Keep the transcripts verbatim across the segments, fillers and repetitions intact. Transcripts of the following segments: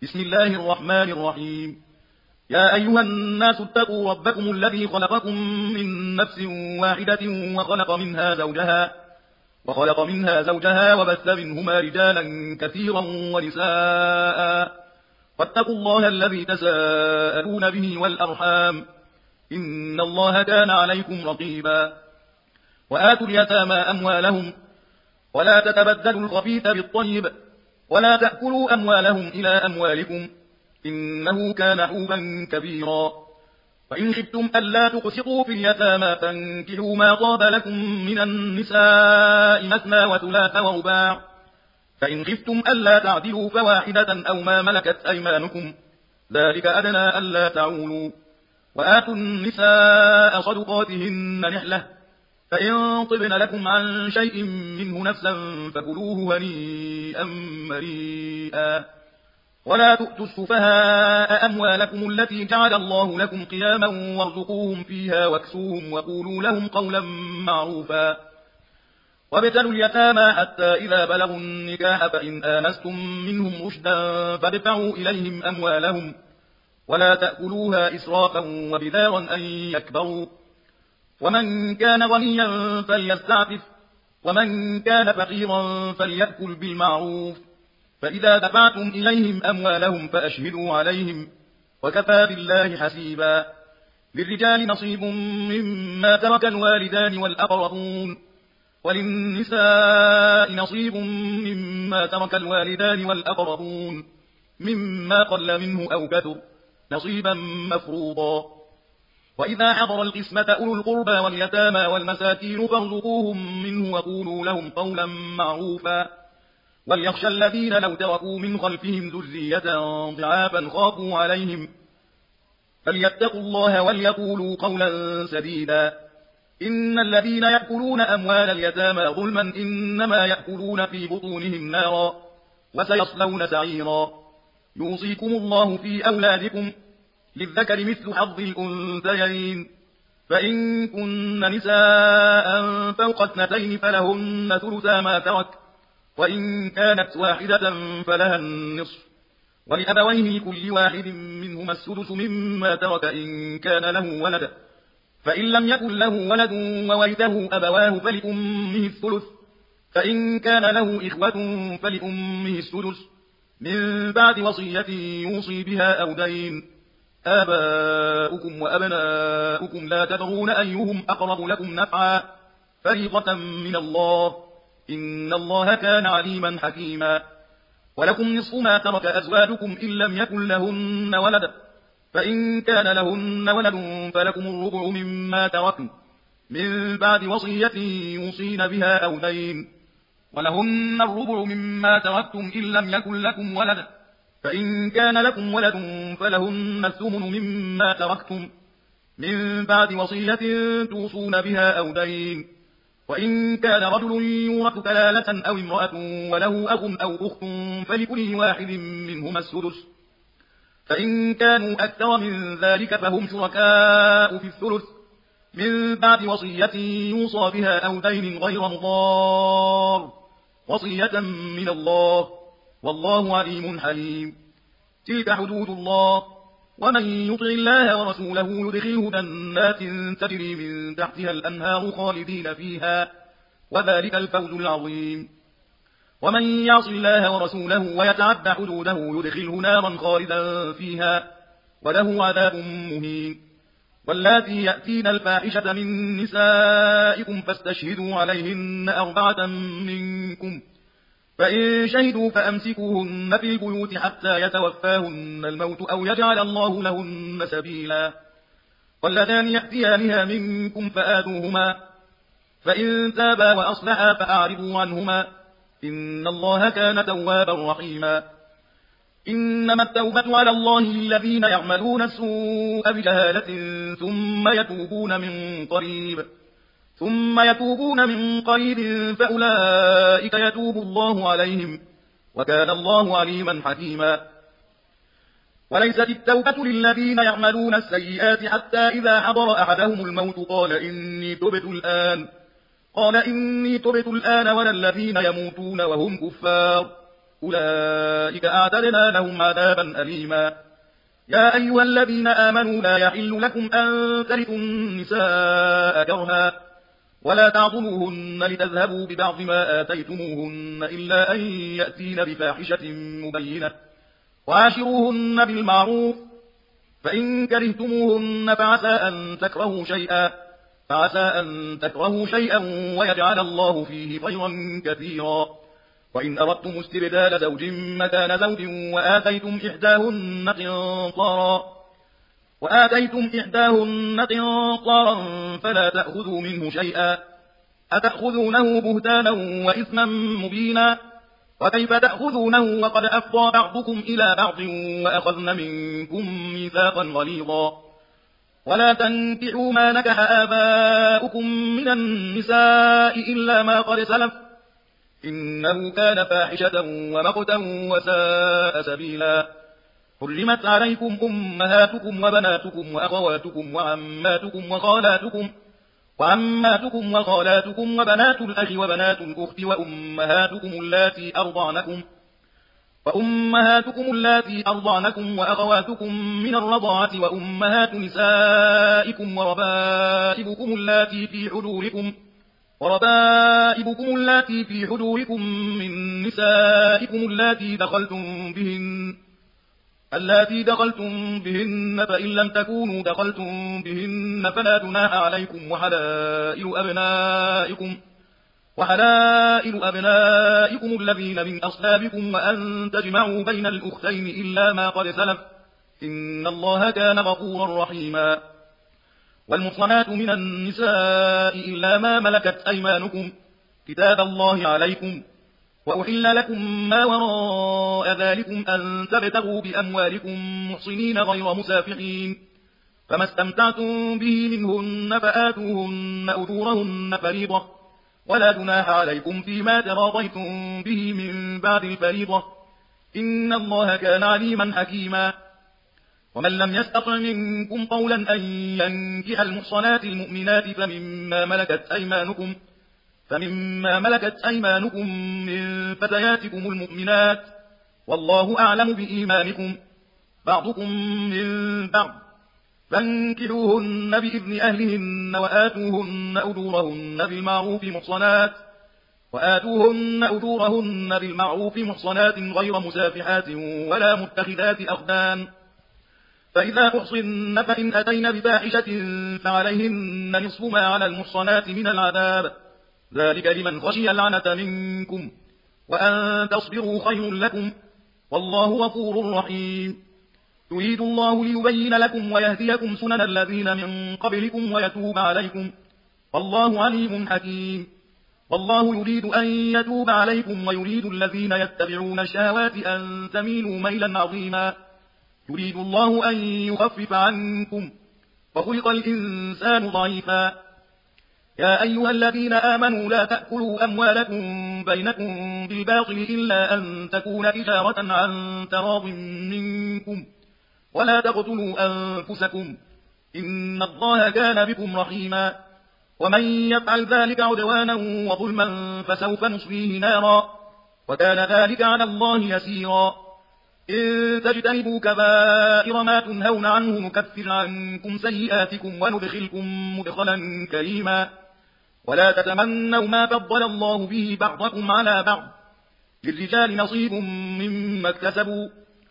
بسم الله الرحمن الرحيم. يا أيها الناس اتقوا ربكم الذي خلقكم من نفس واحدة وخلق منها زوجها وخلق منها زوجها وبث منهما رجالا كثيرا ونساء، واتقوا الله الذي تساءلون به والأرحام، إن الله كان عليكم رقيبا. وآتوا اليتامى أموالهم ولا تتبدلوا الخبيث بالطيب ولا تأكلوا أموالهم إلى أموالكم، إنه كان حوبا كبيرا. وإن خفتم ألا تقسطوا في اليتامى فانكحوا ما طاب لكم من النساء مثنى وثلاث ورباع، فإن خفتم ألا تعدلوا فواحدة أو ما ملكت أيمانكم، ذلك أدنى ألا تعولوا. وآتوا النساء صدقاتهن نحلة، فإن طبن لكم عن شيء منه نفسا فكلوه هنيئا مريئا. ولا تؤتوا السفهاء أموالكم التي جعل الله لكم قياما وارزقوهم فيها واكسوهم وقولوا لهم قولا معروفا. وابتلوا اليتامى حتى إذا بلغوا النكاح فإن آنستم منهم رشدا فادفعوا إليهم أموالهم ولا تأكلوها إسرافا وبدارا أن يكبروا. ومن كان غنيا فليستعفف، ومن كان فقيرا فليأكل بالمعروف. فإذا دفعتم إليهم أموالهم فأشهدوا عليهم، وكفى بالله حسيبا. للرجال نصيب مما ترك الوالدان والأقربون، وللنساء نصيب مما ترك الوالدان والأقربون، مما قل منه أو كثر نصيبا مفروضا. وإذا حضر القسمة أولو القربى واليتامى والمساكين فارزقوهم منه وقولوا لهم قولا معروفا. وليخشى الذين لو تركوا من خلفهم ذرية ضعافا خافوا عليهم فليتقوا الله وليقولوا قولا سديدا. إن الذين يأكلون أموال اليتامى ظلما إنما يأكلون في بطونهم نارا وسيصلون سعيرا. يوصيكم الله في أولادكم، للذكر مثل حظ الأنثيين، فإن كن نساء فوق اثنتين فلهن ثلثا ما ترك، وإن كانت واحدة فلها النصف، ولأبويه لكل واحد منهما السدس مما ترك إن كان له ولد، فإن لم يكن له ولد وورثه أبواه فلأمه الثلث، فإن كان له إخوة فلأمه السدس من بعد وصية يوصي بها أو دين. آباؤكم وأبناؤكم لا تدرون أيهم أقرب لكم نفعا، فريضة من الله، إن الله كان عليما حكيما. ولكم نصف ما ترك أزواجكم إن لم يكن لهن ولد، فإن كان لهن ولد فلكم الربع مما تركن من بعد وصية يوصين بها أو دين، ولهن الربع مما تركتم إن لم يكن لكم ولد، فإن كان لكم ولد فلهن الثمن مما تركتم من بعد وصية توصون بها أو دين. وإن كان رجل يورث كلالة أو امرأة وله أخ أو أخت فلكل واحد منهما السدس، فإن كانوا أكثر من ذلك فهم شركاء في الثلث من بعد وصية يوصى بها أو دين غير مضار، وصية من الله، والله عليم حليم. تلك حدود الله، ومن يطع الله ورسوله يدخله جنات تجري من تحتها الأنهار خالدين فيها، وذلك الفوز العظيم. ومن يعص الله ورسوله ويتعد حدوده يدخله نارا خالدا فيها، وله عذاب مهين. واللاتي يأتين الفاحشة من نسائكم فاستشهدوا عليهن أربعة منكم، فإن شهدوا فأمسكوهن في البيوت حتى يتوفاهن الموت أو يجعل الله لهن سبيلا. واللذان يأتيانها منكم فآذوهما، فإن تابا وأصلحا فأعرضوا عنهما، إن الله كان توابا رحيما. إنما التوبة على الله للذين يعملون السوء بجهالة ثم يتوبون من قريب ثم يتوبون من قريب فأولئك يتوب الله عليهم، وكان الله عليما حكيما. وليست التوبة للذين يعملون السيئات حتى إذا حضر أحدهم الموت قال إني تبت الآن قال إني تبت الآن ولا الذين يموتون وهم كفار أولئك أعتدنا لهم عذابا أليما. يا أيها الذين آمنوا لا يحل لكم أن ترثوا النساء كرها ولا تعضلوهن لتذهبوا ببعض ما آتيتموهن إلا أن يأتين بفاحشة مبينة وعاشروهن بالمعروف فإن كرهتموهن فعسى أن تكرهوا شيئا فعسى أن تكرهوا شيئا ويجعل الله فيه خيرا كثيرا. وإن أردتم استبدال زوج مكان زوج وآتيتم إحداهن قنطارا وآتيتم إحداهن قنطارا فلا تأخذوا منه شيئا أتأخذونه بهتانا وإثما مبينا. وكيف تأخذونه وقد أفضى بعضكم إلى بعض وأخذن منكم ميثاقا غليظا. ولا تنكحوا ما نكح آباؤكم من النساء إلا ما قد سلف إنه كان فاحشة ومقتا وساء سبيلا. حرمت عليكم أمهاتكم وبناتكم وأخواتكم وعماتكم وخالاتكم وعماتكم وخالاتكم وبنات الأخ وبنات الأخت وأمهاتكم اللاتي أرضعنكم وأمهاتكم اللاتي أرضعنكم وأخواتكم من الرضاعة وأمهات نسائكم وربائبكم اللاتي في حجوركم وربائبكم اللاتي في حجوركم من نسائكم اللاتي دخلتم بهن اللاتي دخلتم بهن فإن لم تكونوا دخلتم بهن فلا جناح عليكم وحلائل أبنائكم وحلائل أبنائكم الذين من أصلابكم وأن تجمعوا بين الأختين إلا ما قد سلف إن الله كان غفورا رحيما. والمحصنات من النساء إلا ما ملكت أيمانكم كتاب الله عليكم وأحل لكم ما وراء ذلكم أن تبتغوا بأموالكم محصنين غير مسافحين فما استمتعتم به منهن فآتوهن أجورهن فريضة ولا جناح عليكم فيما تراضيتم به من بعد الفريضة إن الله كان عليما حكيما. ومن لم يستطع منكم قولا أن ينكح المحصنات المؤمنات فمما ملكت أيمانكم فمما ملكت أيمانكم من فتياتكم المؤمنات والله أعلم بإيمانكم بعضكم من بعض فانكحوهن بإذن أهلهن وآتوهن أجورهن بالمعروف محصنات وآتوهن أجورهن بالمعروف محصنات غير مسافحات ولا متخذات أخدان. فإذا أحصن فإن أتين بفاحشة فعليهن نصف ما على المحصنات من العذاب ذلك لمن خشي العنة منكم وأن تصبروا خير لكم والله غفور رحيم. يريد الله ليبين لكم ويهديكم سنن الذين من قبلكم ويتوب عليكم والله عليم حكيم. والله يريد أن يتوب عليكم ويريد الذين يتبعون الشهوات أن تميلوا ميلا عظيما. يريد الله أن يخفف عنكم وخلق الإنسان ضعيفا. يا أيها الذين آمنوا لا تأكلوا أموالكم بينكم بالباطل إلا أن تكون تجارة عن تراض منكم ولا تقتلوا أنفسكم إن الله كان بكم رحيما. ومن يفعل ذلك عدوانا وظلما فسوف نصليه نارا وكان ذلك على الله يسيرا. إن تجتنبوا كبائر ما تنهون عنه نكفر عنكم سيئاتكم وندخلكم مدخلا كريما. ولا تتمنوا ما فضل الله به بعضكم على بعض للرجال نصيب مما اكتسبوا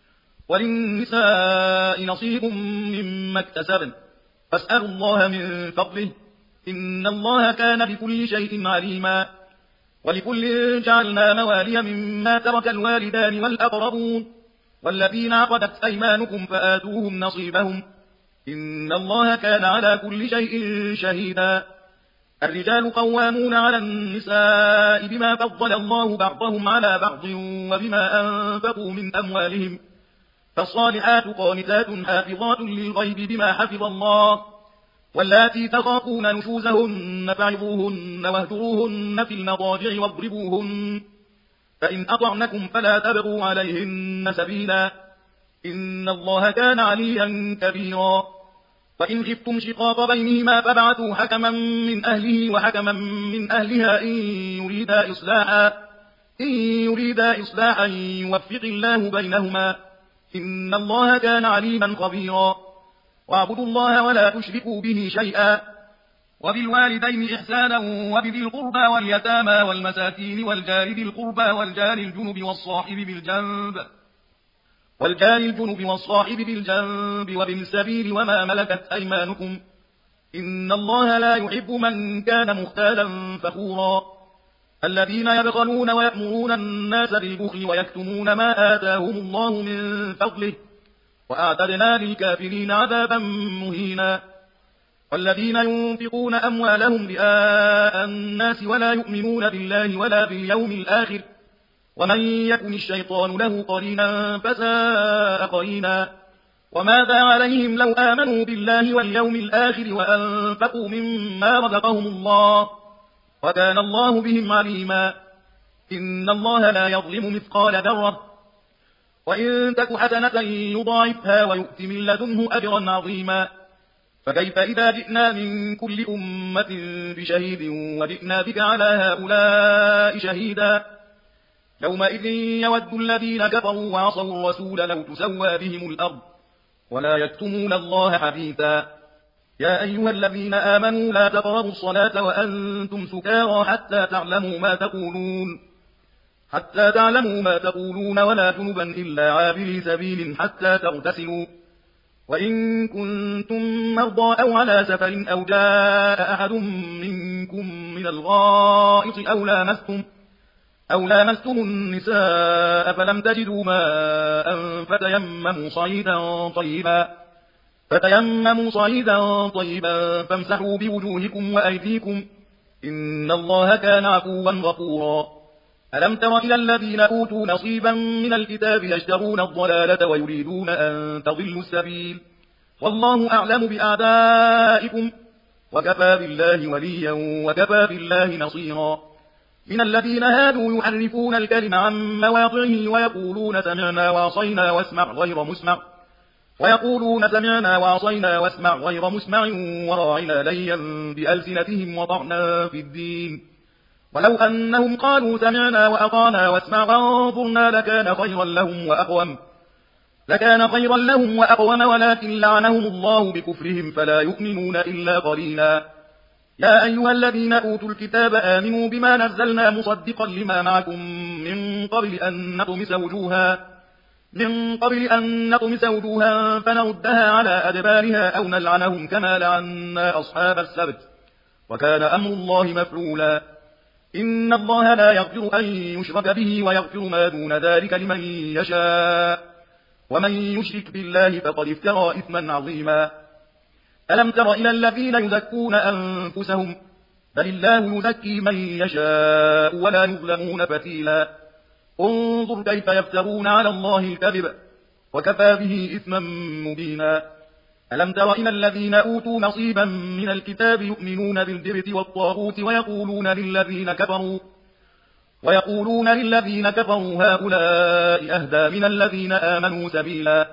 وللنساء نصيب مما اكتسبن فاسألوا الله من فضله إن الله كان بكل شيء عليما. ولكل جعلنا موالي مما ترك الوالدان والأقربون والذين عقدت أيمانكم فآتوهم نصيبهم إن الله كان على كل شيء شهيدا. الرجال قوامون على النساء بما فضل الله بعضهم على بعض وبما أنفقوا من أموالهم فالصالحات قانتات حافظات للغيب بما حفظ الله واللاتي تخافون نشوزهن فعظوهن واهجروهن في المضاجع واضربوهن فإن أطعنكم فلا تبغوا عليهن سبيلا إن الله كان عليا كبيرا. فإن خفتم شقاق بينهما فابعثوا حكما من أهله وحكما من أهلها إن يريدا إصلاحا إن يريدا إصلاحا يوفق الله بينهما إن الله كان عليما خبيرا واعبدوا الله ولا تشركوا به شيئا وبالوالدين إحسانا وبذي القربى واليتامى والمساكين والجار ذي القربى والجار الجنب والصاحب بالجنب والجار الجنب والصاحب بالجنب وابن السبيل وما ملكت أيمانكم إن الله لا يحب من كان مختالا فخورا الذين يبخلون ويأمرون الناس بالبخل ويكتمون ما آتاهم الله من فضله وأعتدنا للكافرين عذابا مهينا والذين ينفقون أموالهم رئاء الناس ولا يؤمنون بالله ولا باليوم الآخر ومن يكن الشيطان له قرينا فساء قرينا وماذا عليهم لو آمنوا بالله واليوم الآخر وأنفقوا مما رزقهم الله وكان الله بهم عليما إن الله لا يظلم مثقال ذرة وإن تك حسنة يضاعفها ويؤت من لدنه أجرا عظيما فكيف إذا جئنا من كل أمة بشهيد وجئنا بك على هؤلاء شهيدا يومئذ يود الذين كفروا وعصوا الرسول لو تسوى بهم الأرض ولا يكتمون الله حديثا يا أيها الذين آمنوا لا تقربوا الصلاة وأنتم سكارى حتى تعلموا ما تقولون حتى تعلموا ما تقولون ولا جنبا إلا عابري سبيل حتى تغتسلوا وإن كنتم مرضى أو على سفر أو جاء أحد منكم من الغائط أو لامستم أو لامستم النساء فلم تجدوا ماء فتيمموا صعيدا طيبا فتيمموا صعيدا طيبا فامسحوا بوجوهكم وأيديكم إن الله كان عفوا غفورا ألم تر إلى الذين أوتوا نصيبا من الكتاب يشترون الضلالة ويريدون أن تضلوا السبيل والله أعلم بأعدائكم وكفى بالله وليا وكفى بالله نصيرا من الذين هادوا يحرفون الكلم عن مواضعه ويقولون سمعنا وعصينا واسمع غير مسمع ويقولون سمعنا وعصينا واسمع غير مسمع وراعنا ليا بألسنتهم وطعنا في الدين ولو أنهم قالوا سمعنا وأطعنا واسمع وانظرنا لكان خيرا لهم وأقوم لكان خيرا لهم وأقوم ولكن لعنهم الله بكفرهم فلا يؤمنون إلا قليلا يا أيها الذين أوتوا الكتاب آمنوا بما نزلنا مصدقا لما معكم من قبل أن نطمس وجوها من قبل أن نطمس وجوها فنردها على أدبارها أو نلعنهم كما لعنا أصحاب السبت وكان أمر الله مفعولا إن الله لا يغفر أن يشرك به ويغفر ما دون ذلك لمن يشاء ومن يشرك بالله فقد افترى إثما عظيما ألم تر إلى الذين يزكون أنفسهم بل الله يزكي من يشاء ولا يظلمون فتيلا انظر كيف يفترون على الله الكذب وكفى به إثما مبينا ألم تر إلى الذين أوتوا نصيبا من الكتاب يؤمنون بالجبت والطاغوت ويقولون للذين كفروا ويقولون للذين كفروا هؤلاء أهدى من الذين آمنوا سبيلا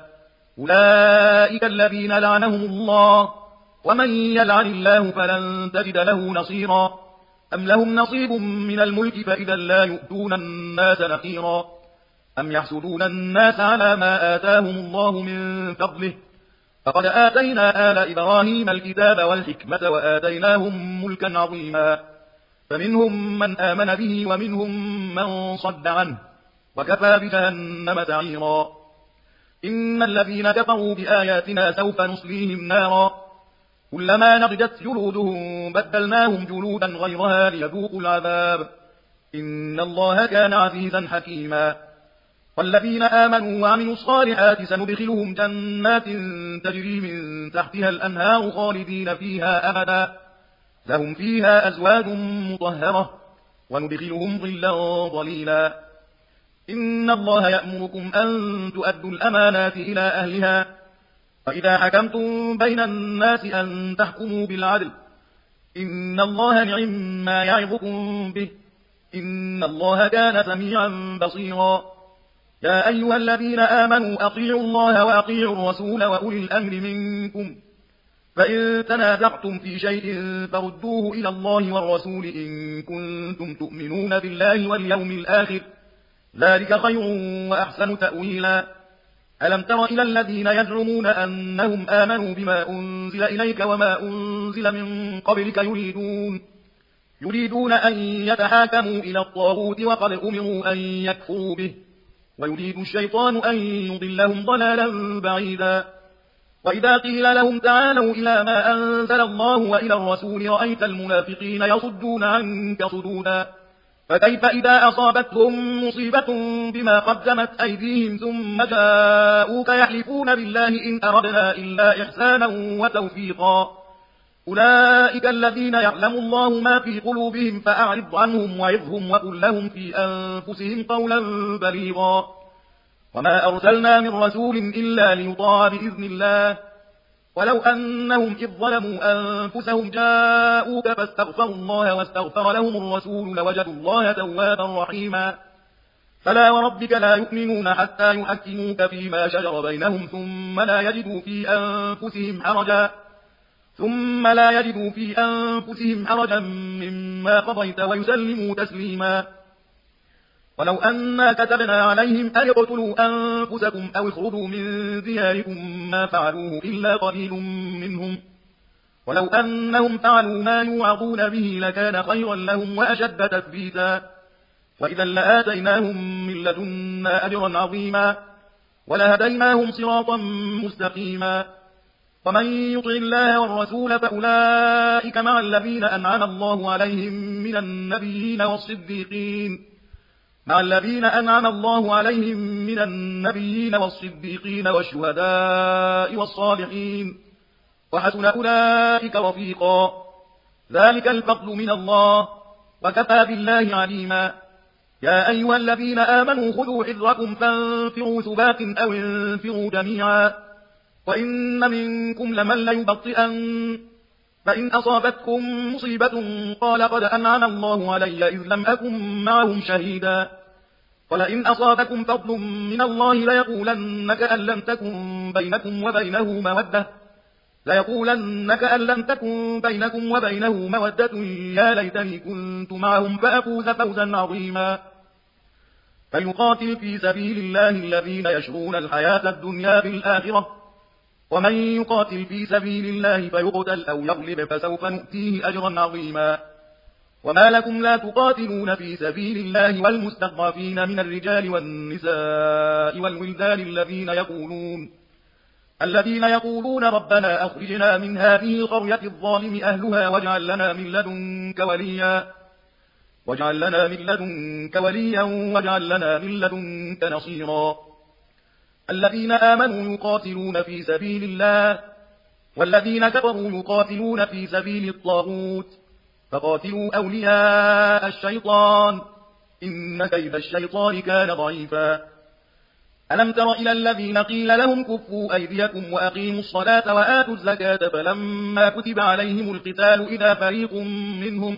أولئك الذين لعنهم الله ومن يلعن الله فلن تجد له نصيرا أم لهم نصيب من الملك فإذا لا يؤتون الناس نقيرا أم يحسدون الناس على ما آتاهم الله من فضله فقد آتينا آل إبراهيم الكتاب والحكمة وآتيناهم ملكا عظيما فمنهم من آمن به ومنهم من صد عنه وكفى بجهنم سعيرا إن الذين كفروا بآياتنا سوف نصليهم نارا كلما نضجت جلودهم بدلناهم جلودا غيرها ليذوقوا العذاب إن الله كان عزيزا حكيما والذين آمنوا وعملوا الصالحات سندخلهم جنات تجري من تحتها الأنهار خالدين فيها أبدا لهم فيها أزواج مطهرة وندخلهم ظلا ظليلا إن الله يأمركم أن تؤدوا الأمانات إلى أهلها فإذا حكمتم بين الناس أن تحكموا بالعدل إن الله نعم ما يعظكم به إن الله كان سميعا بصيرا يا أيها الذين آمنوا أطيعوا الله وأطيعوا الرسول وأولي الأمر منكم فإن تنازعتم في شيء فردوه إلى الله والرسول إن كنتم تؤمنون بالله واليوم الآخر، ذلك خير وأحسن تأويلا. ألم تر إلى الذين يزعمون أنهم آمنوا بما أنزل إليك وما أنزل من قبلك يريدون يريدون أن يتحاكموا إلى الطاغوت وقد أمروا أن يكفروا به، ويريد الشيطان أن يضلهم ضلالا بعيدا. وإذا قيل لهم تعالوا إلى ما أنزل الله وإلى الرسول رأيت المنافقين يصدون عنك صدودا. فكيف إذا أصابتهم مصيبة بما قدمت أيديهم ثم جاءوك يحلفون بالله إن أردنا إلا إحسانا وتوفيقا. أولئك الذين يعلم الله ما في قلوبهم فأعرض عنهم وعظهم وقل لهم في أنفسهم قولا بليغا. وما أرسلنا من رسول إلا ليطاع بإذن الله، ولو أنهم إذ ظلموا أنفسهم جاءوك فاستغفروا الله واستغفر لهم الرسول لوجدوا الله توابا رحيما. فلا وربك لا يؤمنون حتى يحكموك فيما شجر بينهم ثم لا يجدوا في أنفسهم حرجا ثم لا يجدوا في أنفسهم حرجا مما قضيت ويسلموا تسليما. ولو أنا كتبنا عليهم أن اقتلوا أنفسكم أو اخرجوا من دياركم ما فعلوه إلا قليل منهم، ولو أنهم فعلوا ما يوعظون به لكان خيرا لهم وأشد تثبيتا، وإذا لآتيناهم من لدنا أجرا عظيما ولهديناهم صراطا مستقيما. ومن يطع الله والرسول فأولئك مع الذين أنعم الله عليهم من النبيين والصديقين مع الذين أنعم الله عليهم من النبيين والصديقين والشهداء والصالحين، وحسن أولئك رفيقا. ذلك الفضل من الله وكفى بالله عليما. يا أيها الذين آمنوا خذوا حذركم فانفروا ثبات أو انفروا جميعا. وإن منكم لمن ليبطئن فإن أصابتكم مصيبة قال قد أنعم الله علي إذ لم أكن معهم شهيدا، ولئن أصابكم فضل من الله ليقولن كأن لم تكن بينكم وبينه مودة ليقولن كأن لم تكن بينكم وبينه مودة يا ليتني كنت معهم فأفوز فوزا عظيما. فيقاتل في سبيل الله الذين يشرون الحياة الدنيا بالآخرة، ومن يقاتل في سبيل الله فيقتل أو يغلب فسوف نؤتيه أجرا عظيما. وما لكم لا تقاتلون في سبيل الله والمستضعفين من الرجال والنساء والولدان الذين يقولون الذين يقولون ربنا أخرجنا من هذه القرية الظالم أهلها واجعل لنا من لدنك وليا واجعل لنا من لدنك وليا واجعل لنا من لدنك نصيرا. الذين آمنوا يقاتلون في سبيل الله والذين كفروا يقاتلون في سبيل الطاغوت فقاتلوا أولياء الشيطان إن كيد الشيطان كان ضعيفا. ألم تر إلى الذين قيل لهم كفوا أيديكم وأقيموا الصلاة وآتوا الزكاة فلما كتب عليهم القتال إذا فريق منهم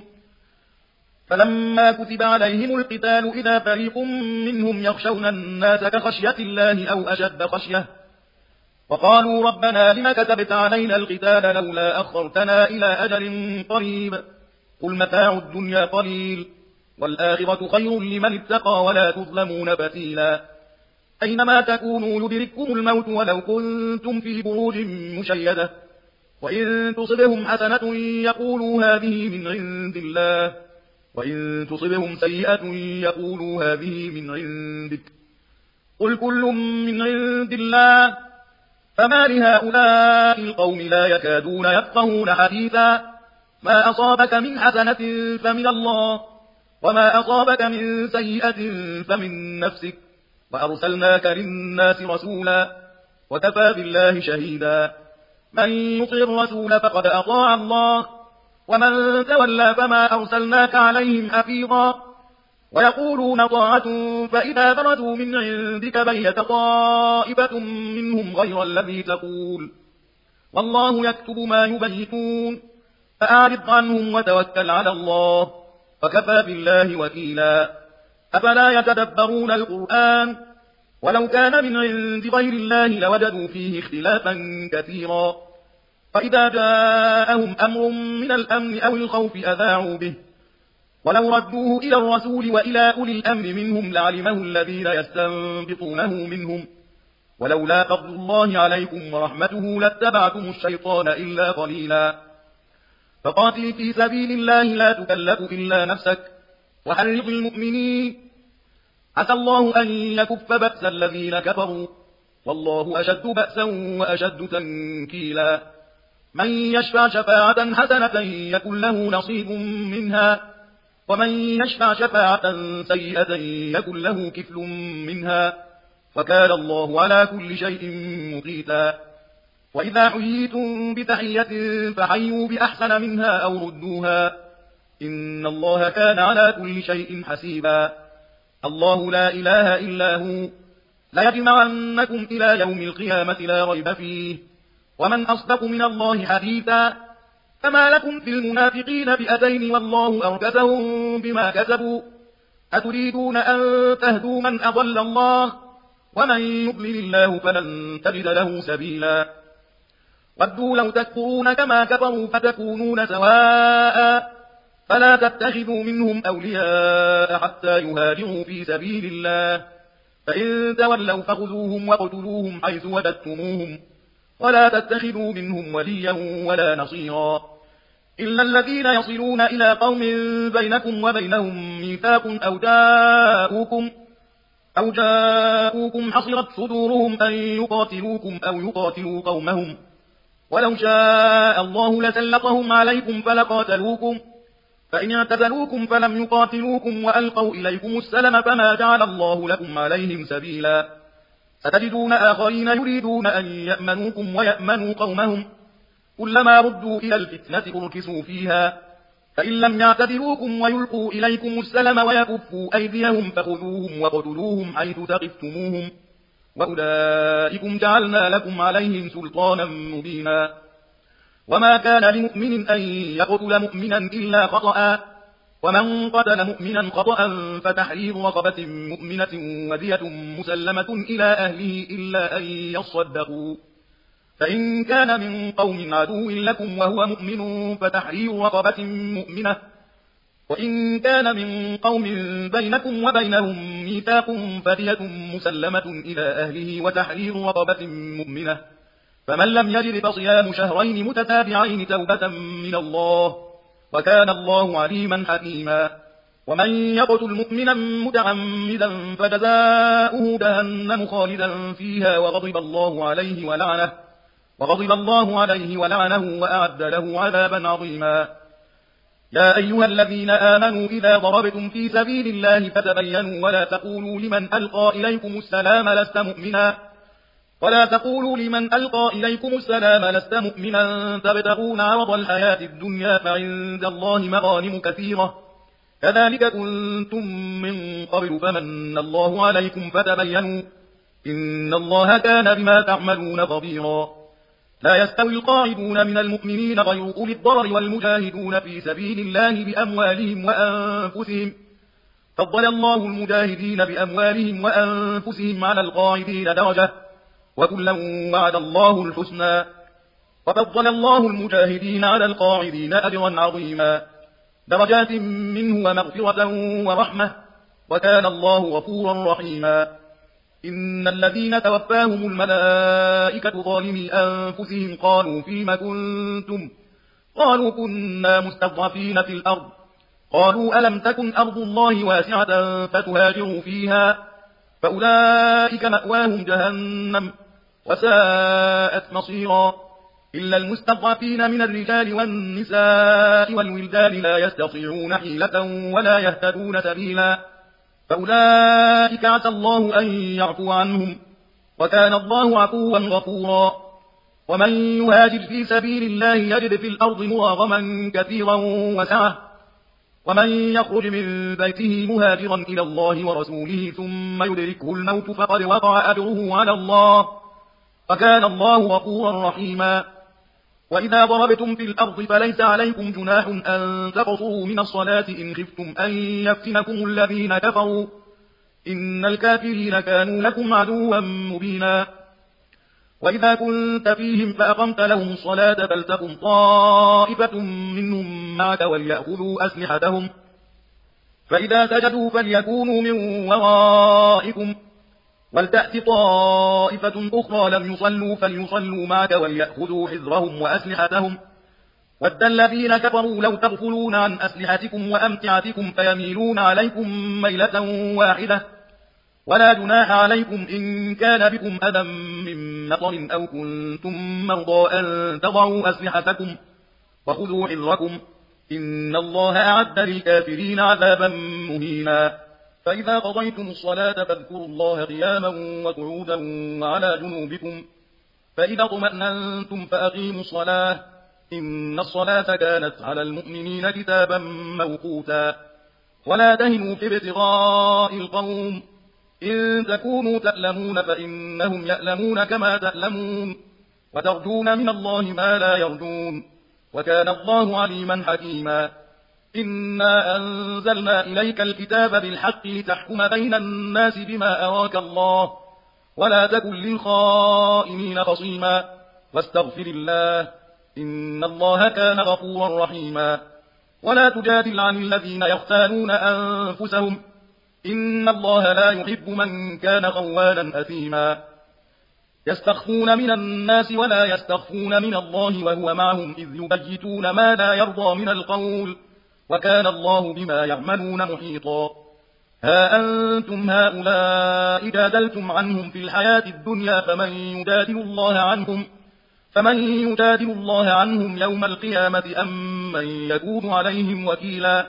فلما كتب عليهم القتال إذا فريق منهم يخشون الناس كخشية الله أو أشد خشية وقالوا ربنا لم كتبت علينا القتال لولا أخرتنا إلى أجل قريب قل متاع الدنيا قليل والآخرة خير لمن اتقى ولا تظلمون فتيلا. أينما تكونوا يدرككم الموت ولو كنتم في بروج مشيدة وإن تصبهم حسنة يقولوا هذه من عند الله وإن تصبهم سيئة يقولوا هذه من عندك قل كل من عند الله فما لهؤلاء القوم لا يكادون يفقهون حديثا. ما أصابك من حسنة فمن الله وما أصابك من سيئة فمن نفسك وأرسلناك للناس رسولا وكفى بالله شهيدا. من يطع الرسول فقد أطاع الله ومن تولى فما أرسلناك عليهم حفيظا. ويقولون طاعة فإذا برزوا من عندك بيت طائفة منهم غير الذي تقول والله يكتب ما يبيتون فأعرض عنهم وتوكل على الله وكفى بالله وكيلا. أفلا يتدبرون القرآن ولو كان من عند غير الله لوجدوا فيه اختلافا كثيرا وإذا جاءهم أمر من الأمن أو الخوف أذاعوا به ولو ردوه إلى الرسول وإلى أولي الأمر منهم لعلمه الذين يستنبطونه منهم ولولا فضل الله عليكم ورحمته لاتبعتم الشيطان إلا قليلا فقاتل في سبيل الله لا تكلف إلا نفسك وحرض المؤمنين عسى الله أن يكف بأس الذين كفروا والله أشد بأسا وأشد تنكيلا من يشفع شفاعة حسنة يكن له نصيب منها ومن يشفع شفاعة سيئة يكن له كفل منها وكان الله على كل شيء مقيتا وإذا حييتم بتحية فحيوا بأحسن منها أو ردوها إن الله كان على كل شيء حسيبا الله لا إله إلا هو ليجمعنكم إلى يوم القيامة لا ريب فيه ومن أصدق من الله حديثا فما لكم في المنافقين فئتين والله أركسهم بما كسبوا أتريدون أن تهدوا من أضل الله ومن يضلل الله فلن تجد له سبيلا ودوا لو تكفرون كما كفروا فتكونون سواء فلا تتخذوا منهم أولياء حتى يهاجروا في سبيل الله فإن تولوا فخذوهم وقتلوهم حيث وجدتموهم ولا تتخذوا منهم وليا ولا نصيرا إلا الذين يصلون إلى قوم بينكم وبينهم ميثاق أو جاءوكم أو جاءوكم حصرت صدورهم أن يقاتلوكم أو يقاتلوا قومهم ولو شاء الله لسلطهم عليكم فلقاتلوكم فإن اعتزلوكم فلم يقاتلوكم وألقوا إليكم السلم فما جعل الله لكم عليهم سبيلا ستجدون آخرين يريدون أن يأمنوكم ويأمنوا قومهم كلما ردوا إلى الفتنة أركسوا فيها فإن لم يعتذروكم ويلقوا إليكم السلم ويكفوا أيديهم فخذوهم وقتلوهم حيث ثقفتموهم وأولئكم جعلنا لكم عليهم سلطانا مبينا وما كان لمؤمن أن يقتل مؤمنا إلا خطأ ومن قتل مؤمنا خطأ فتحرير رقبة مؤمنة ودية مسلمة إلى أهله إلا أن يصدقوا فإن كان من قوم عدو لكم وهو مؤمن فتحرير رقبة مؤمنة وإن كان من قوم بينكم وبينهم ميثاق فدية مسلمة إلى أهله وتحرير رقبة مؤمنة فمن لم يجد فصيام شهرين متتابعين توبة من الله وكان الله عليما حكيما ومن يقتل مؤمنا متعمدا فجزاؤه جهنم خالدا فيها وغضب الله عليه ولعنه وغضب الله عليه ولعنه وأعد له عذابا عظيما يا أيها الذين آمنوا إذا ضربتم في سبيل الله فتبينوا ولا تقولوا لمن ألقى إليكم السلام لست مؤمنا ولا تقولوا لمن ألقى إليكم السلام لست مؤمنا تبتغون عرض الحياة الدنيا فعند الله مغانم كثيرة كذلك كنتم من قبل فمن الله عليكم فتبينوا إن الله كان بما تعملون خبيرا لا يستوي القاعدون من المؤمنين غير أولي الضرر والمجاهدون في سبيل الله بأموالهم وأنفسهم فضل الله المجاهدين بأموالهم وأنفسهم على القاعدين درجة وكلا وعد الله الحسنى وفضل الله المجاهدين على القاعدين أجرا عظيما درجات منه ومغفرة ورحمة وكان الله غفورا رحيما إن الذين توفاهم الملائكة ظالمي أنفسهم قالوا فيم كنتم قالوا كنا مستضعفين في الأرض قالوا ألم تكن أرض الله واسعة فتهاجروا فيها فأولئك مأواهم جهنم وساءت مصيرا إلا المستضعفين من الرجال والنساء والولدان لا يستطيعون حيلة ولا يهتدون سبيلا فأولئك عسى الله أن يعفو عنهم وكان الله عفوا غفورا ومن يهاجر في سبيل الله يجد في الأرض مراغما كثيرا وسعة ومن يخرج من بيته مهاجرا إلى الله ورسوله ثم يدركه الموت فقد وقع أجره على الله وكان الله غفورا رحيما وإذا ضربتم في الأرض فليس عليكم جناح أن تقصروا من الصلاة إن خفتم أن يفتنكم الذين كفروا إن الكافرين كانوا لكم عدوا مبينا وإذا كنت فيهم فأقمت لهم الصلاة فلتقم طائفة منهم معك وليأخذوا أسلحتهم فإذا سجدوا فليكونوا من ورائكم ولتأت طائفة أخرى لم يصلوا فليصلوا معك وليأخذوا حذرهم وأسلحتهم ود الذين كفروا لو تغفلون عن أسلحتكم وأمتعتكم فيميلون عليكم ميلة واحدة ولا جناح عليكم إن كان بكم أذى من مطر أو كنتم مرضى أن تضعوا أسلحتكم وخذوا حذركم إن الله أعد للكافرين عذابا مهينا فإذا قضيتم الصلاة فاذكروا الله قياما وقعودا وعلى جنوبكم فإذا اطمأننتم فأقيموا الصلاة إن الصلاة كانت على المؤمنين كتابا موقوتا ولا تهنوا في ابتغاء القوم إن تكونوا تألمون فإنهم يألمون كما تألمون وترجون من الله ما لا يرجون وكان الله عليما حكيما إنا أنزلنا إليك الكتاب بالحق لتحكم بين الناس بما أراك الله ولا تكن للخائنين خصيما واستغفر الله إن الله كان غفورا رحيما ولا تجادل عن الذين يختانون أنفسهم إن الله لا يحب من كان خوانا أثيما يستخفون من الناس ولا يستخفون من الله وهو معهم إذ يبيتون ما لا يرضى من القول وكان الله بما يعملون محيطا ها أنتم هؤلاء جادلتم عنهم في الحياة الدنيا فمن يجادل الله عنهم فمن يجادل الله عنهم يوم القيامة أم من يكون عليهم وكيلا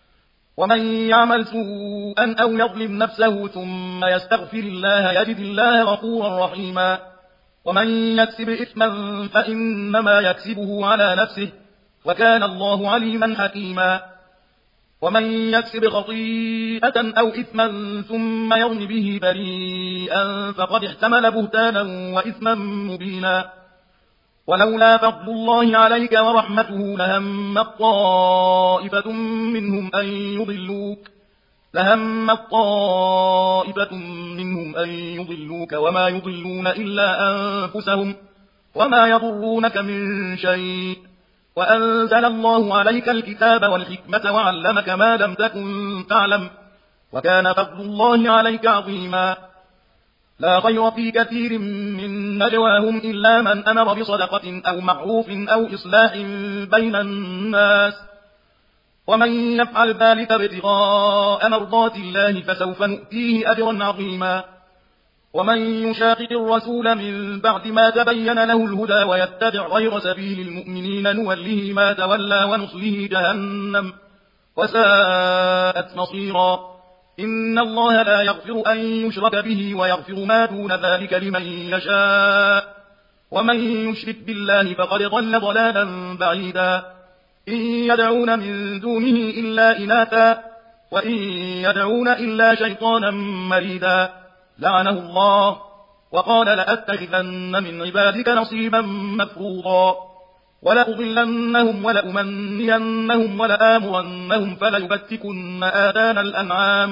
ومن يعمل سوءا أو يظلم نفسه ثم يستغفر الله يجد الله غفورا رحيما ومن يكسب إثما فإنما يكسبه على نفسه وكان الله عليما حكيما ومن يكسب خطيئة أو إثما ثم يرم به بريئا فقد احتمل بهتانا وإثما مبينا ولولا فضل الله عليك ورحمته لهمت طائفة منهم أن يضلوك لهمت طائفة منهم أن يضلوك وما يضلون إلا أنفسهم وما يضرونك من شيء وأنزل الله عليك الكتاب والحكمة وعلمك ما لم تكن تعلم وكان فضل الله عليك عظيما لا خير في كثير من نجواهم إلا من أمر بصدقة أو معروف أو إصلاح بين الناس ومن يفعل ذلك ابتغاء مرضات الله فسوف نؤتيه أجرا عظيما ومن يشاقق الرسول من بعد ما تبين له الهدى ويتبع غير سبيل المؤمنين نوله ما تولى ونصله جهنم وساءت مصيرا إن الله لا يغفر أن يشرك به ويغفر ما دون ذلك لمن يشاء ومن يشرك بالله فقد ضل ضلالا بعيدا إن يدعون من دونه إلا إناثا وإن يدعون إلا شيطانا مريدا لعنه الله وقال لأتخذن من عبادك نصيبا مفروضا ولأضلنهم ولأمنينهم ولآمرنهم فليبتكن آذان الأنعام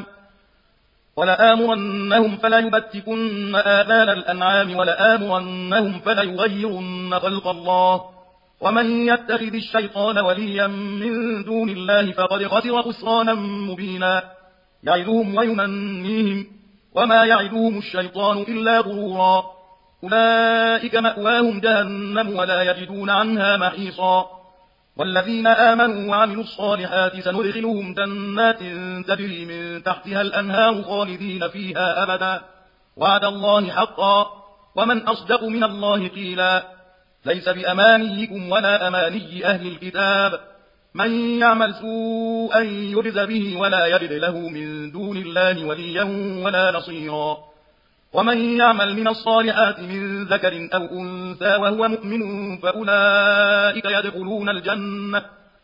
ولآمرنهم فليبتكن آذان الأنعام ولآمرنهم فليغيرن خلق الله ومن يتخذ الشيطان وليا من دون الله فقد خسر خسرانا مبينا يعدهم ويمنيهم وما يعدهم الشيطان إلا غرورا أولئك مأواهم جهنم ولا يجدون عنها محيصا والذين آمنوا وعملوا الصالحات سندخلهم جنات تجري من تحتها الأنهار خالدين فيها أبدا وعد الله حقا ومن أصدق من الله قيلا ليس بأمانيكم ولا أماني أهل الكتاب من يعمل سوءا يجز به ولا يجد له من دون الله وليا ولا نصيرا ومن يعمل من الصالحات من ذكر أو أنثى وهو مؤمن فأولئك يدخلون الجنة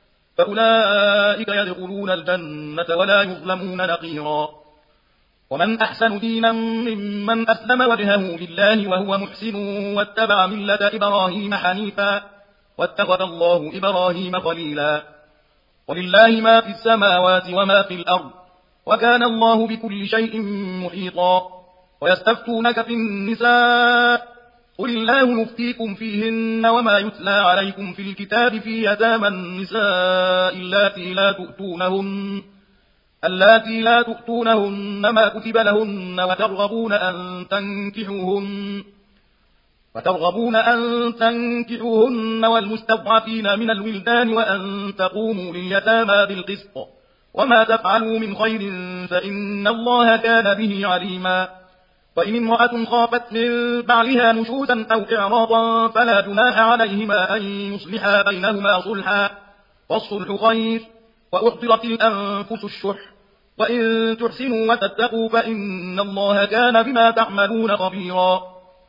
فأولئك يدخلون الجنة ولا يظلمون نقيرا ومن أحسن دينا ممن أسلم وجهه لله وهو محسن واتبع ملة إبراهيم حنيفا واتخذ الله إبراهيم خليلا ولله ما في السماوات وما في الأرض وكان الله بكل شيء محيطا ويستفتونك في النساء قل الله يفتيكم فيهن وما يتلى عليكم في الكتاب في يتامى النساء اللاتي لا تؤتونهن اللاتي لا تؤتونهن ما كتب لهن وترغبون أن تنكحوهن وترغبون أن تنكحوهن والمستضعفين من الولدان وأن تقوموا لليتامى بالقسط وما تفعلوا من خير فإن الله كان به عليما. وإن امرأة خافت من بعلها نشوزا أو إعراضا فلا جناح عليهما أن يصلحا بينهما صلحا والصلح خير وأحضرت الأنفس الشح وإن تحسنوا وتتقوا فإن الله كان بما تعملون خبيرا.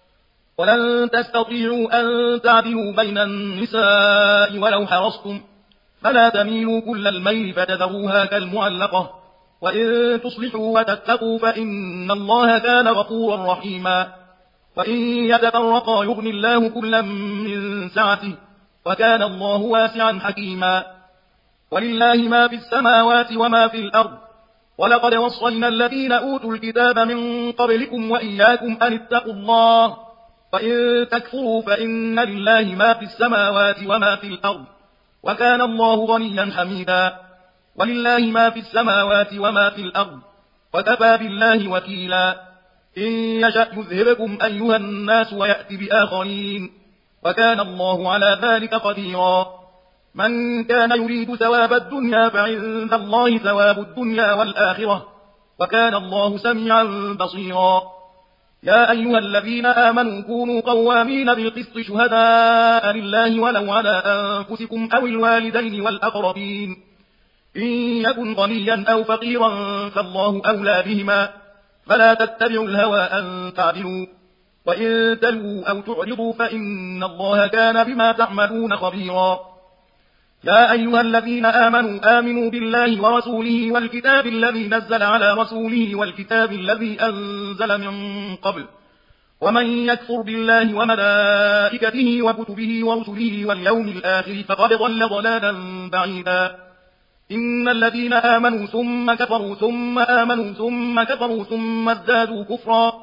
ولن تستطيعوا أن تعدلوا بين النساء ولو حرصتم فلا تميلوا كل الميل فتذروها كالمعلقة وإن تصلحوا وتتقوا فإن الله كان غفورا رحيما. وإن يتفرقا يغني الله كلا من سعته وكان الله واسعا حكيما. ولله ما في السماوات وما في الأرض ولقد وصينا الذين أوتوا الكتاب من قبلكم وإياكم أن اتقوا الله وإن تكفروا فإن لله ما في السماوات وما في الأرض وكان الله غنيا حميدا. ولله ما في السماوات وما في الأرض وكفى بالله وكيلا. إن يشأ يذهبكم أيها الناس ويأتي بآخرين وكان الله على ذلك قديرا. من كان يريد ثواب الدنيا فعند الله ثواب الدنيا والآخرة وكان الله سميعا بصيرا. يا أيها الذين آمنوا كونوا قوامين بالقسط شهداء لله ولو على أنفسكم أو الوالدين والأقربين إن يكن غنيا أو فقيرا فالله أولى بهما فلا تتبعوا الهوى أن تعدلوا وإن تلووا أو تعرضوا فإن الله كان بما تعملون خبيرا. يا أيها الذين آمنوا آمنوا بالله ورسوله والكتاب الذي نزل على رسوله والكتاب الذي أنزل من قبل ومن يكفر بالله وملائكته وكتبه ورسله واليوم الآخر فقد ضل ضلالا بعيدا. إن الذين آمنوا ثم كفروا ثم آمنوا ثم كفروا ثم ازدادوا كفرا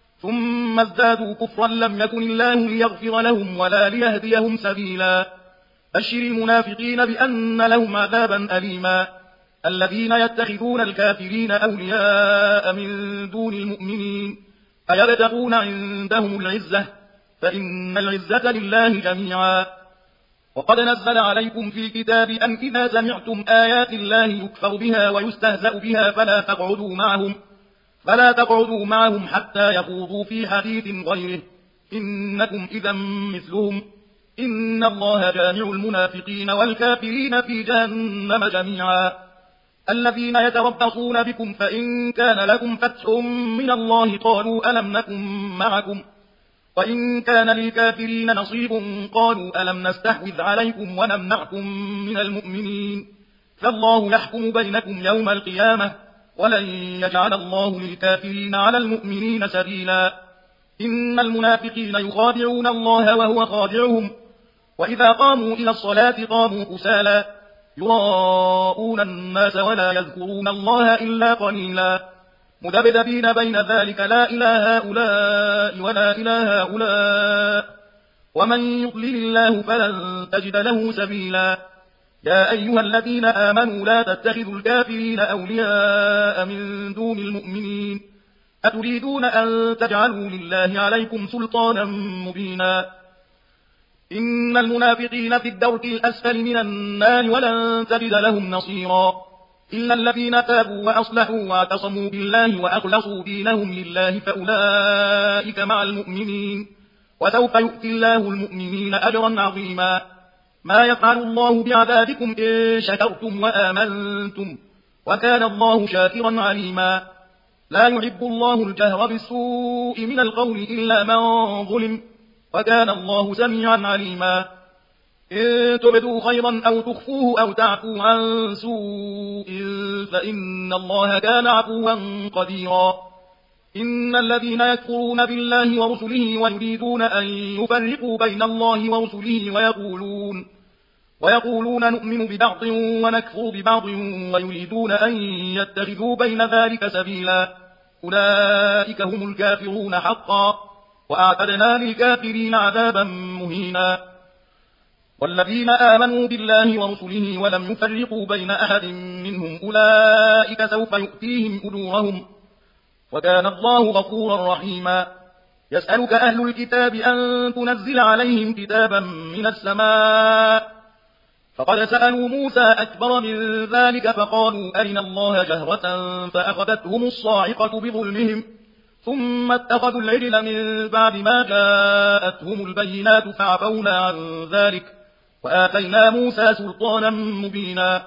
ثم ازدادوا كفرا لم يكن الله ليغفر لهم ولا ليهديهم سبيلا. بشر المنافقين بأن لهم عذابا أليما. الذين يتخذون الكافرين أولياء من دون المؤمنين أيبتغون عندهم العزة فإن العزة لله جميعا. وقد نزل عليكم في الكتاب أن إذا سمعتم آيات الله يكفر بها ويستهزأ بها فلا تقعدوا معهم فلا تقعدوا معهم حتى يخوضوا في حديث غيره إنكم إذا مثلهم إن الله جامع المنافقين والكافرين في جهنم جميعا. الذين يتربصون بكم فإن كان لكم فتح من الله قالوا ألم نكن معكم وإن كان للكافرين نصيب قالوا ألم نستحوذ عليكم ونمنعكم من المؤمنين فالله يحكم بينكم يوم القيامة ولن يجعل الله للكافرين على المؤمنين سبيلا. إن المنافقين يخادعون الله وهو خادعهم وإذا قاموا إلى الصلاة قاموا كسالى يراءون الناس ولا يذكرون الله إلا قليلا مذبذبين بين ذلك لا إله هؤلاء ولا إله هؤلاء ومن يضلل الله فلن تجد له سبيلا. يا أيها الذين آمنوا لا تتخذوا الكافرين أولياء من دون المؤمنين أتريدون أن تجعلوا لله عليكم سلطانا مبينا. إن المنافقين في الدرك الأسفل من النار ولن تجد لهم نصيرا إلا الذين تابوا وأصلحوا واعتصموا بالله وأخلصوا دينهم لله فأولئك مع المؤمنين وسوف يؤتي الله المؤمنين أجرا عظيما. ما يفعل الله بعذابكم إن شكرتم وآمنتم وكان الله شاكرا عليما. لا يحب الله الجهر بالسوء من القول إلا من ظلم وكان الله سميعا عليما. إن تبدوا خيرا أو تخفوه أو تعفوا عن سوء فإن الله كان عفوا قديرا. إن الذين يكفرون بالله ورسله ويريدون أن يفرقوا بين الله ورسله ويقولون ويقولون نؤمن ببعض ونكفر ببعض ويريدون أن يتخذوا بين ذلك سبيلا أولئك هم الكافرون حقا وأعتدنا للكافرين عذابا مهينا. والذين آمنوا بالله ورسله ولم يفرقوا بين أحد منهم أولئك سوف يؤتيهم أجورهم وكان الله غفورا رحيما. يسألك أهل الكتاب أن تنزل عليهم كتابا من السماء فقد سألوا موسى أكبر من ذلك فقالوا أرنا الله جهرة فأخذتهم الصاعقة بظلمهم ثم اتخذوا العجل من بعد ما جاءتهم البينات فعفونا عن ذلك وآتينا موسى سلطانا مبينا.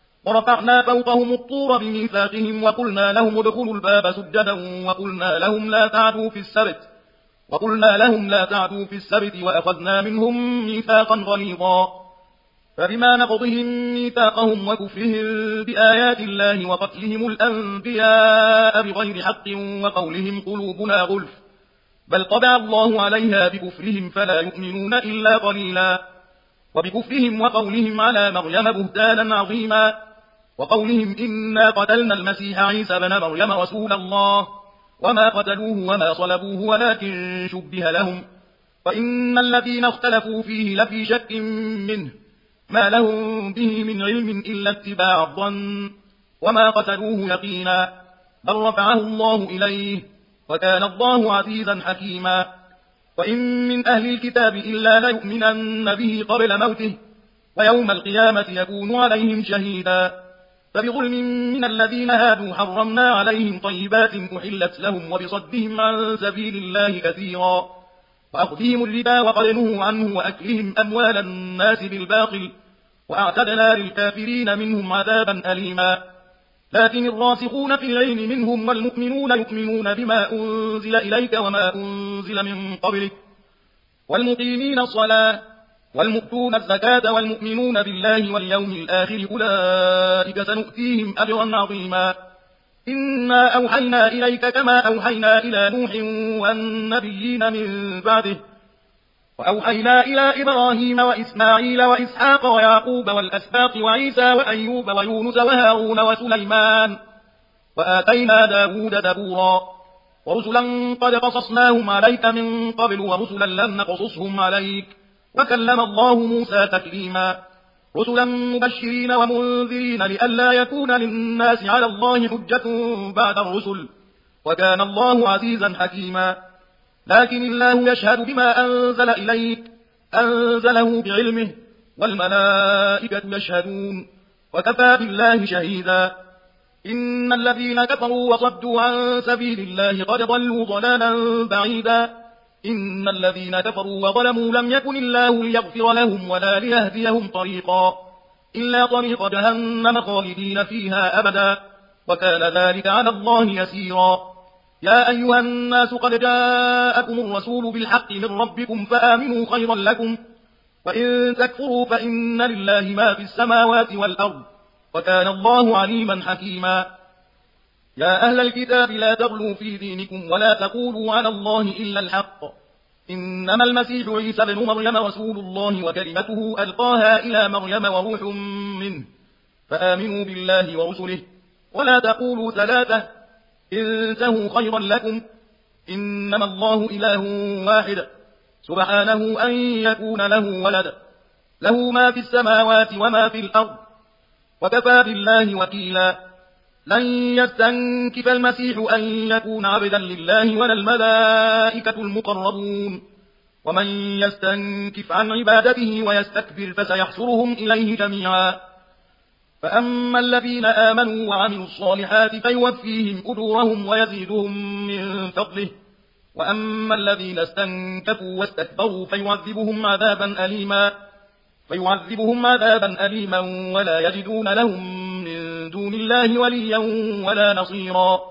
ورفعنا فوقهم الطور بميثاقهم وقلنا لهم ادخلوا الباب سجدا وقلنا لهم لا تعدوا في السبت وقلنا لهم لا تعدوا في السبت وأخذنا منهم ميثاقا غليظا. فبما نقضهم ميثاقهم وكفرهم بآيات الله وقتلهم الأنبياء بغير حق وقولهم قلوبنا غلف بل طبع الله عليها بكفرهم فلا يؤمنون إلا قليلا. وبكفرهم وقولهم على مريم بهتانا عظيما وقولهم إنا قتلنا المسيح عيسى بن مريم رسول الله وما قتلوه وما صلبوه ولكن شبه لهم وإن الذين اختلفوا فيه لفي شك منه ما لهم به من علم إلا اتباع الظن وما قتلوه يقينا بل رفعه الله إليه وكان الله عزيزا حكيما. وإن من أهل الكتاب إلا ليؤمنن به قبل موته ويوم القيامة يكون عليهم شهيدا. فبظلم من الذين هادوا حرمنا عليهم طيبات أحلت لهم وبصدهم عن سبيل الله كثيرا وأخذهم الربا وقد نهوا عنه وأكلهم أموال الناس بالباطل وأعتدنا للكافرين منهم عذابا أليما. لكن الراسخون في العلم منهم والمؤمنون يؤمنون بما أنزل إليك وما أنزل من قبلك والمقيمين الصلاة والمؤتون الزكاة والمؤمنون بالله واليوم الآخر أولئك سنؤتيهم أجرا عظيما. إنا أوحينا إليك كما أوحينا إلى نوح والنبيين من بعده وأوحينا إلى إبراهيم وإسماعيل وإسحاق ويعقوب والأسباط وعيسى وأيوب ويونس وهارون وسليمان وآتينا داود دبورا. ورسلا قد قصصناهم عليك من قبل ورسلا لم نقصصهم عليك وكلم الله موسى تكليما. رسلا مبشرين ومنذرين لئلا يكون للناس على الله حجة بعد الرسل وكان الله عزيزا حكيما. لكن الله يشهد بما أنزل إليك أنزله بعلمه والملائكة يشهدون وكفى بالله شهيدا. إن الذين كفروا وصدوا عن سبيل الله قد ضلوا ضلالا بعيدا. إن الذين كفروا وظلموا لم يكن الله ليغفر لهم ولا ليهديهم طريقا إلا طريق جهنم خالدين فيها أبدا وكان ذلك على الله يسيرا. يا أيها الناس قد جاءكم الرسول بالحق من ربكم فآمنوا خيرا لكم وإن تكفروا فإن لله ما في السماوات والأرض وكان الله عليما حكيما. يا أهل الكتاب لا تغلوا في دينكم ولا تقولوا على الله إلا الحق إنما المسيح عيسى بن مريم رسول الله وكلمته ألقاها إلى مريم وروح منه فآمنوا بالله ورسله ولا تقولوا ثلاثة انتهوا خيرا لكم إنما الله إله واحد سبحانه أن يكون له ولد له ما في السماوات وما في الأرض وكفى بالله وكيلا. لن يستنكف المسيح أن يكون عبدا لله ولا الملائكة المقربون ومن يستنكف عن عبادته ويستكبر فسيحشرهم إليه جميعا. فأما الذين آمنوا وعملوا الصالحات فيوفيهم أجورهم ويزيدهم من فضله وأما الذين استنكفوا واستكبروا فيعذبهم عذابا أليما فيعذبهم عذابا أليما ولا يجدون لهم من دون الله وليا ولا نصيرا.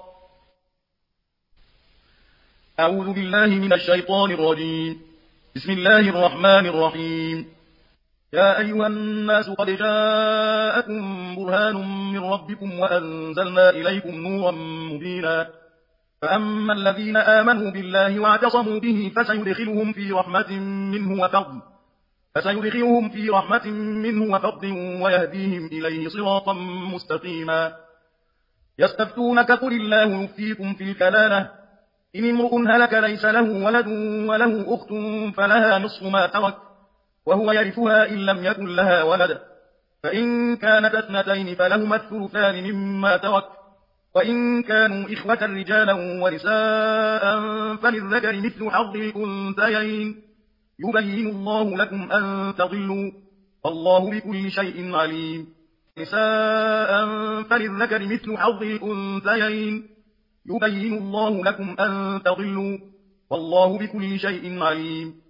أعوذ بالله من الشيطان الرجيم. بسم الله الرحمن الرحيم. يا أيها الناس قد جاءكم برهان من ربكم وأنزلنا إليكم نورا مبينا. فأما الذين آمنوا بالله واعتصموا به فسيدخلهم في رحمة منه وفضل فسيدخلهم في رحمة منه وفضل ويهديهم إليه صراطا مستقيما. يستفتونك قل الله يفتيكم في الكلالة إن امرؤ هلك ليس له ولد وله أخت فلها نصف ما ترك وهو يرثها إن لم يكن لها ولد، فإن كانت اثنتين فلهما الثلثان مما ترك، وإن كانوا إخوة رجالا ونساء فللذكر مثل حظ الأنثيين، يبين الله لكم أن تضلوا والله بكل شيء عليم. نساء فللذكر مثل حظ الأنثيين، يبين الله لكم أن تضلوا والله بكل شيء عليم.